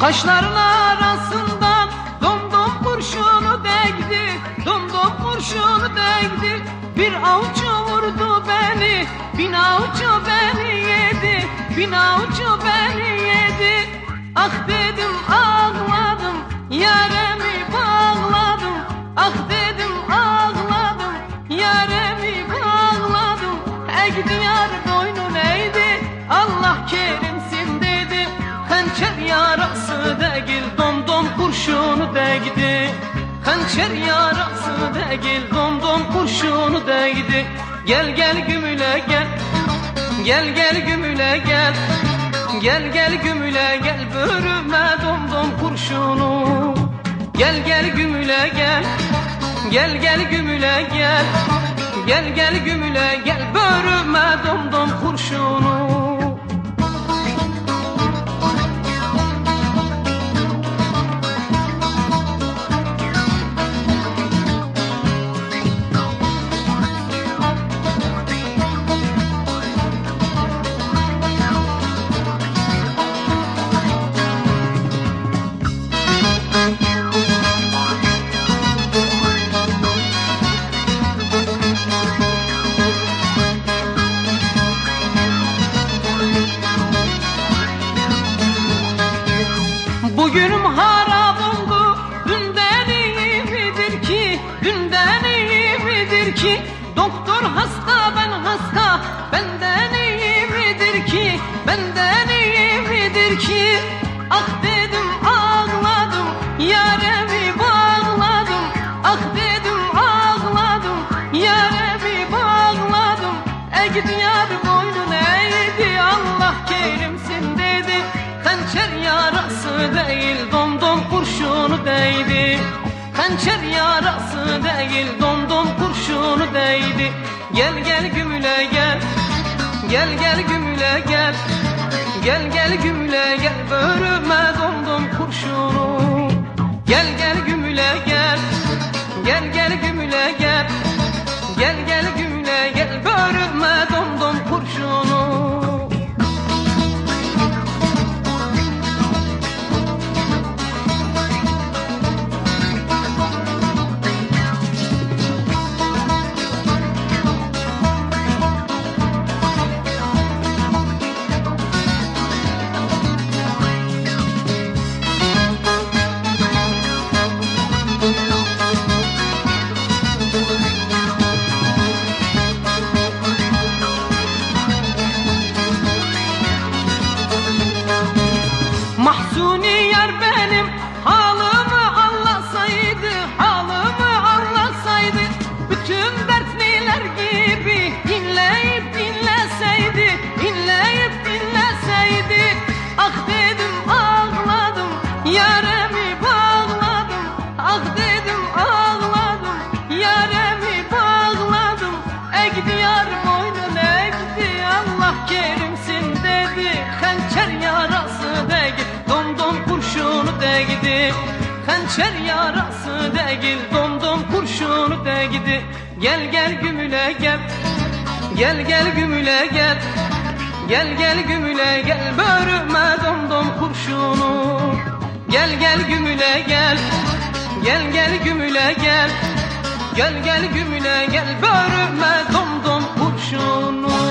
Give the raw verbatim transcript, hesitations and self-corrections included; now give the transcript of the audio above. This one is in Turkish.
Kaşların arasından domdom kurşunu değdi, domdom kurşunu değdi. Bir avcı vurdu beni, bin avcı beni yedi, bin avcı beni yedi. Ah dedim ağladım, yaremi bağladım. Ah dedim ağladım, yaremi bağladım. Ey diyar boynun eğdi, Allah kerimsin dedi. Hançer yarası değil, domdom kurşunu değdi. Hançer yarası değil, domdom kurşunu değdi. Gel gel gümüle gel, gel gel gümüle gel. Gel gel gümüle gel, börüme domdom kurşunu. Gel gel gümüle gel, gel gel gümüle gel. Gel gel gümüle gel, börüme domdom kurşunu. Bugünüm harap oldu, dünden iyi midir ki, dünden iyi midir ki? Doktor hasta, ben hasta, benden iyi midir ki, benden iyi midir ki? Ah dedim ağladım, yaremi bağladım. Ah dedim ağladım, yaremi bağladım. Ey diyar boynun eğdi, Allah kerimsin dedi. Hançer yarası değil, domdom kurşunu değdi. Hançer yarası değil, domdom kurşunu değdi. Gel gel gümüle gel, gel gel gümüle gel. Gel gel gümüle gel, börüme domdom kurşunu. Gel gel gümüle gel, gel gel gümüle gel. Gel gel gümüle gel, börüme domdom kurşunu. Mahzuni yar benim halımı anlasaydı, halımı anlasaydı. Bütün dertliler gibi dinleyip dinleseydi, dinleyip dinleseydi. Ah dedim ağladım, yaremi bağladım. Ah dedim ağladım, yaremi bağladım. Ey diyar boynun eğdi, Allah kerimsin dedi. Hançer yarası değil, domdom kurşunu değdi. Hançer yarası değil, domdom kurşunu değdi. Gel gel gümüle gel, gel gel gümüle gel. Gel gel gümüle gel, börüme domdom kurşunu. Gel gel gümüle gel, gel gel gümüle gel. Gel gel gümüle gel, börüme domdom kurşunu.